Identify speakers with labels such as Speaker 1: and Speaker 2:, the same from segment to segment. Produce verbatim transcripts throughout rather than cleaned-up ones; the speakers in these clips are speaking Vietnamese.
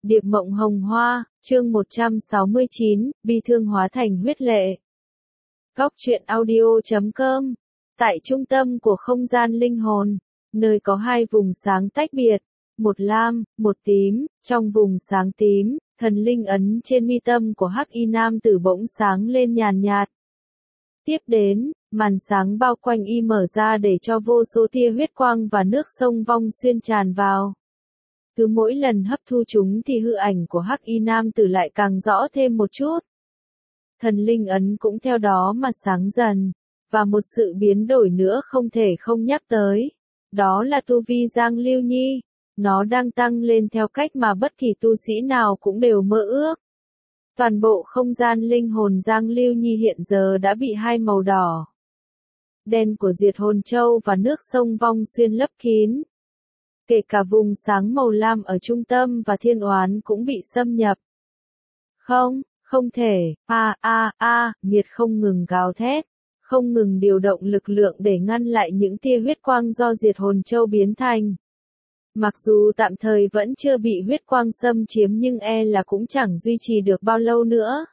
Speaker 1: Điệp mộng hồng hoa, chương một trăm sáu mươi chín, bi thương hóa thành huyết lệ. Góc truyện audio chấm com. Tại trung tâm của không gian linh hồn, nơi có hai vùng sáng tách biệt, một lam, một tím, trong vùng sáng tím, thần linh ấn trên mi tâm của Hắc Y Nam Tử bỗng sáng lên nhàn nhạt. Tiếp đến, màn sáng bao quanh y mở ra để cho vô số tia huyết quang và nước sông vong xuyên tràn vào. Cứ mỗi lần hấp thu chúng thì hư ảnh của Hắc Y Nam Tử lại càng rõ thêm một chút. Thần linh ấn cũng theo đó mà sáng dần, và một sự biến đổi nữa không thể không nhắc tới. Đó là tu vi Giang Lưu Nhi, nó đang tăng lên theo cách mà bất kỳ tu sĩ nào cũng đều mơ ước. Toàn bộ không gian linh hồn Giang Lưu Nhi hiện giờ đã bị hai màu đỏ, đen của Diệt Hồn Châu và nước sông vong xuyên lấp kín. Kể cả vùng sáng màu lam ở trung tâm và thiên oán cũng bị xâm nhập. Không, không thể, a a a, nghiệt không ngừng gào thét, không ngừng điều động lực lượng để ngăn lại những tia huyết quang do Diệt Hồn Châu biến thành. Mặc dù tạm thời vẫn chưa bị huyết quang xâm chiếm nhưng e là cũng chẳng duy trì được bao lâu nữa.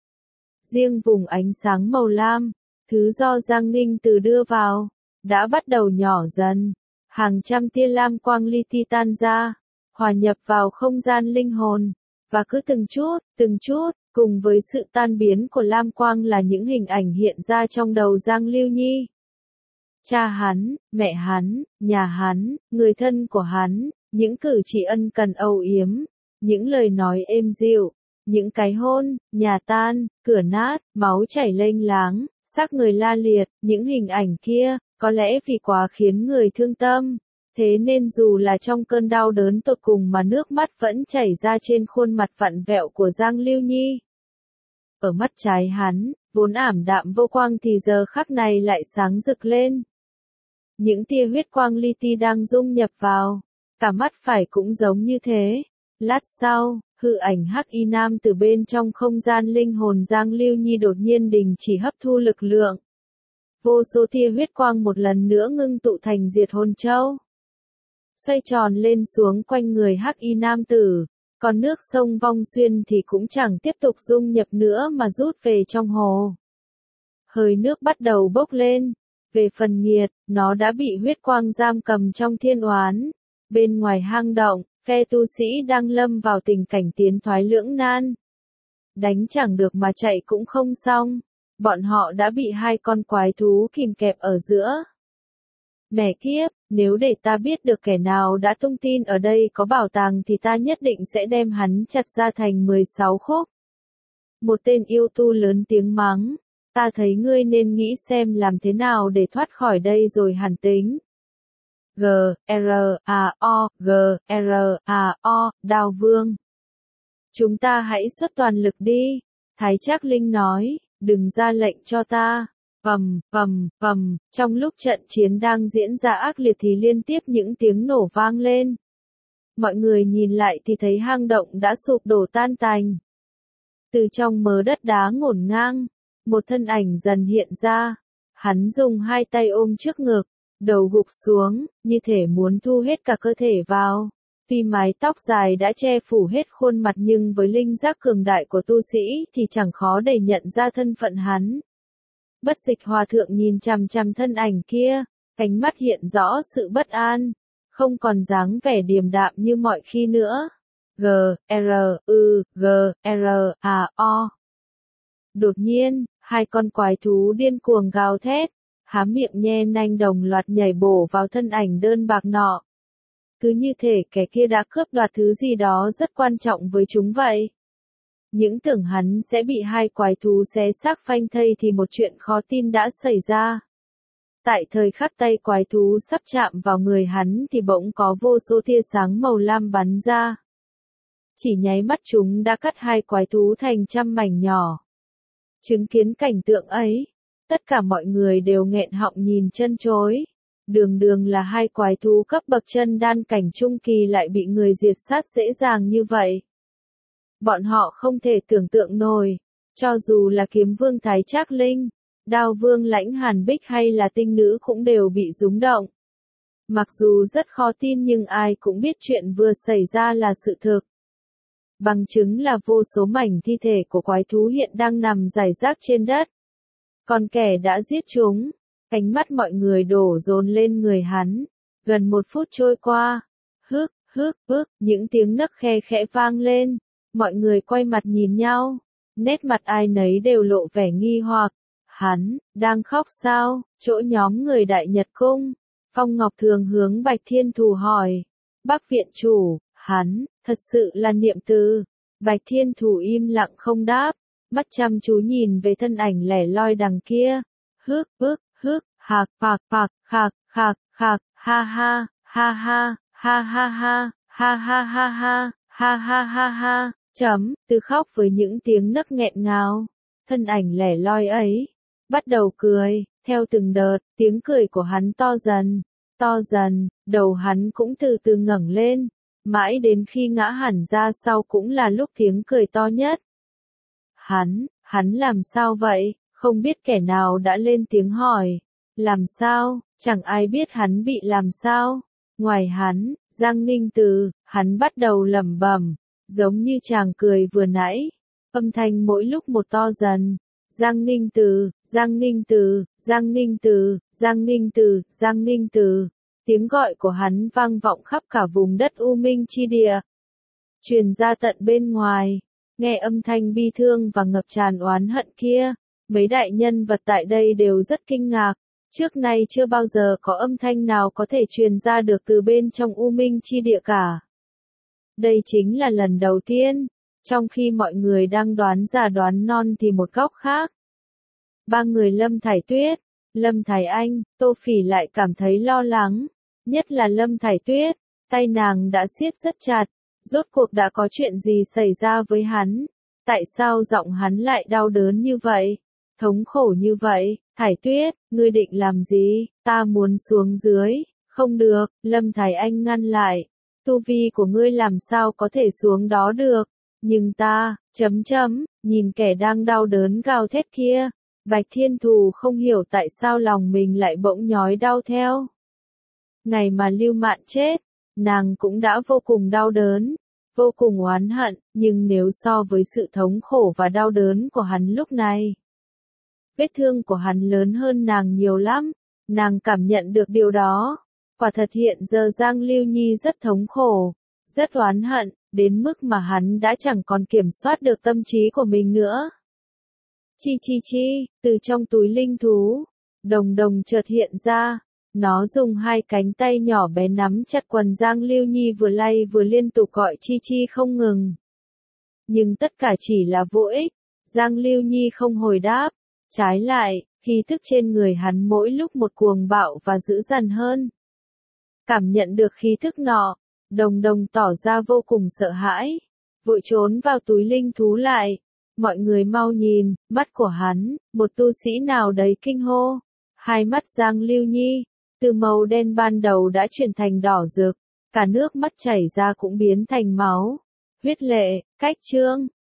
Speaker 1: Riêng vùng ánh sáng màu lam, thứ do Giang Ninh Từ đưa vào, đã bắt đầu nhỏ dần. Hàng trăm tia lam quang li ti tan ra, hòa nhập vào không gian linh hồn, và cứ từng chút, từng chút, cùng với sự tan biến của lam quang là những hình ảnh hiện ra trong đầu Giang Lưu Nhi. Cha hắn, mẹ hắn, nhà hắn, người thân của hắn, những cử chỉ ân cần âu yếm, những lời nói êm dịu, những cái hôn, nhà tan, cửa nát, máu chảy lênh láng, xác người la liệt, những hình ảnh kia, có lẽ vì quá khiến người thương tâm, thế nên dù là trong cơn đau đớn tột cùng mà nước mắt vẫn chảy ra trên khuôn mặt vặn vẹo của Giang Lưu Nhi. Ở mắt trái hắn, vốn ảm đạm vô quang thì giờ khắc này lại sáng rực lên. Những tia huyết quang li ti đang dung nhập vào, cả mắt phải cũng giống như thế. Lát sau, hư ảnh Hắc Y Nam từ bên trong không gian linh hồn Giang Lưu Nhi đột nhiên đình chỉ hấp thu lực lượng. Vô số tia huyết quang một lần nữa ngưng tụ thành Diệt Hồn Châu, xoay tròn lên xuống quanh người Hắc Y Nam Tử, còn nước sông vong xuyên thì cũng chẳng tiếp tục dung nhập nữa mà rút về trong hồ. Hơi nước bắt đầu bốc lên, về phần nghiệt, nó đã bị huyết quang giam cầm trong thiên oán. Bên ngoài hang động, phe tu sĩ đang lâm vào tình cảnh tiến thoái lưỡng nan. Đánh chẳng được mà chạy cũng không xong. Bọn họ đã bị hai con quái thú kìm kẹp ở giữa. Mẹ kiếp, nếu để ta biết được kẻ nào đã tung tin ở đây có bảo tàng thì ta nhất định sẽ đem hắn chặt ra thành mười sáu khúc. Một tên yêu tu lớn tiếng mắng, ta thấy ngươi nên nghĩ xem làm thế nào để thoát khỏi đây rồi hẳn tính. G, R, A, O, G, R, A, O, Đao Vương. Chúng ta hãy xuất toàn lực đi, Thái Trác Linh nói. Đừng ra lệnh cho ta. Vầm, vầm, vầm, trong lúc trận chiến đang diễn ra ác liệt thì liên tiếp những tiếng nổ vang lên. Mọi người nhìn lại thì thấy hang động đã sụp đổ tan tành. Từ trong mớ đất đá ngổn ngang, một thân ảnh dần hiện ra. Hắn dùng hai tay ôm trước ngực, đầu gục xuống, như thể muốn thu hết cả cơ thể vào. Vì mái tóc dài đã che phủ hết khuôn mặt nhưng với linh giác cường đại của tu sĩ thì chẳng khó để nhận ra thân phận hắn. Bất Dịch Hòa Thượng nhìn chằm chằm thân ảnh kia, ánh mắt hiện rõ sự bất an, không còn dáng vẻ điềm đạm như mọi khi nữa. G, R, U, G, R, A, O. Đột nhiên, hai con quái thú điên cuồng gào thét, há miệng nhe nanh đồng loạt nhảy bổ vào thân ảnh đơn bạc nọ. Cứ như thể kẻ kia đã cướp đoạt thứ gì đó rất quan trọng với chúng vậy. Những tưởng hắn sẽ bị hai quái thú xé xác phanh thây thì một chuyện khó tin đã xảy ra. Tại thời khắc tay quái thú sắp chạm vào người hắn thì bỗng có vô số tia sáng màu lam bắn ra. Chỉ nháy mắt chúng đã cắt hai quái thú thành trăm mảnh nhỏ. Chứng kiến cảnh tượng ấy, tất cả mọi người đều nghẹn họng nhìn chân chối. Đường đường là hai quái thú cấp bậc chân đan cảnh trung kỳ lại bị người diệt sát dễ dàng như vậy. Bọn họ không thể tưởng tượng nổi, cho dù là Kiếm Vương Thái Trác Linh, Đao Vương Lãnh Hàn Bích hay là tinh nữ cũng đều bị rúng động. Mặc dù rất khó tin nhưng ai cũng biết chuyện vừa xảy ra là sự thực. Bằng chứng là vô số mảnh thi thể của quái thú hiện đang nằm rải rác trên đất. Còn kẻ đã giết chúng, ánh mắt mọi người đổ dồn lên người hắn. Gần một phút trôi qua, hức, hức, hức, những tiếng nấc khe khẽ vang lên. Mọi người quay mặt nhìn nhau, nét mặt ai nấy đều lộ vẻ nghi hoặc. Hắn, đang khóc sao? Chỗ nhóm người Đại Nhật Cung. Phong Ngọc Thường hướng Bạch Thiên Thù hỏi. Bác viện chủ, hắn, thật sự là Niệm Từ. Bạch Thiên Thù im lặng không đáp, mắt chăm chú nhìn về thân ảnh lẻ loi đằng kia. Hức, hức, hức, hạc, phạc, phạc, khạc, khạc, khạc, ha ha, ha ha, ha ha ha, ha ha ha ha, ha ha ha ha, chấm, từ khóc với những tiếng nấc nghẹn ngào. Thân ảnh lẻ loi ấy bắt đầu cười, theo từng đợt, tiếng cười của hắn to dần, to dần, đầu hắn cũng từ từ ngẩng lên, mãi đến khi ngã hẳn ra sau cũng là lúc tiếng cười to nhất. Hắn, hắn làm sao vậy? Không biết kẻ nào đã lên tiếng hỏi. Làm sao? Chẳng ai biết hắn bị làm sao. Ngoài hắn, Giang Ninh Từ, hắn bắt đầu lẩm bẩm, giống như chàng cười vừa nãy. Âm thanh mỗi lúc một to dần. Giang Ninh Từ, Giang Ninh Từ, Giang Ninh Từ, Giang Ninh Từ, Giang Ninh Từ. Tiếng gọi của hắn vang vọng khắp cả vùng đất U Minh chi địa. Truyền ra tận bên ngoài, nghe âm thanh bi thương và ngập tràn oán hận kia, mấy đại nhân vật tại đây đều rất kinh ngạc. Trước nay chưa bao giờ có âm thanh nào có thể truyền ra được từ bên trong U Minh chi địa cả. Đây chính là lần đầu tiên. Trong khi mọi người đang đoán già đoán non thì một góc khác. Ba người Lâm Thải Tuyết, Lâm Thải Anh, Tô Phỉ lại cảm thấy lo lắng. Nhất là Lâm Thải Tuyết, tay nàng đã siết rất chặt. Rốt cuộc đã có chuyện gì xảy ra với hắn? Tại sao giọng hắn lại đau đớn như vậy? Thống khổ như vậy? Thải Tuyết, ngươi định làm gì? Ta muốn xuống dưới. Không được, Lâm Thải Anh ngăn lại. Tu vi của ngươi làm sao có thể xuống đó được? Nhưng ta, chấm chấm, nhìn kẻ đang đau đớn gào thét kia. Bạch Thiên Thù không hiểu tại sao lòng mình lại bỗng nhói đau theo. Ngày mà Lưu Mạn chết, nàng cũng đã vô cùng đau đớn, vô cùng oán hận, nhưng nếu so với sự thống khổ và đau đớn của hắn lúc này, vết thương của hắn lớn hơn nàng nhiều lắm, nàng cảm nhận được điều đó. Quả thật hiện giờ Giang Lưu Nhi rất thống khổ, rất oán hận, đến mức mà hắn đã chẳng còn kiểm soát được tâm trí của mình nữa. Chi chi chi, từ trong túi linh thú, Đồng Đồng chợt hiện ra. Nó dùng hai cánh tay nhỏ bé nắm chặt quần Giang Lưu Nhi vừa lay vừa liên tục gọi chi chi không ngừng. Nhưng tất cả chỉ là vô ích, Giang Lưu Nhi không hồi đáp. Trái lại, khí thức trên người hắn mỗi lúc một cuồng bạo và dữ dằn hơn. Cảm nhận được khí thức nọ, Đồng Đồng tỏ ra vô cùng sợ hãi, vội trốn vào túi linh thú lại. Mọi người mau nhìn, mắt của hắn, một tu sĩ nào đấy kinh hô. Hai mắt Giang Lưu Nhi, từ màu đen ban đầu đã chuyển thành đỏ rực, cả nước mắt chảy ra cũng biến thành máu. Huyết lệ, cách chương.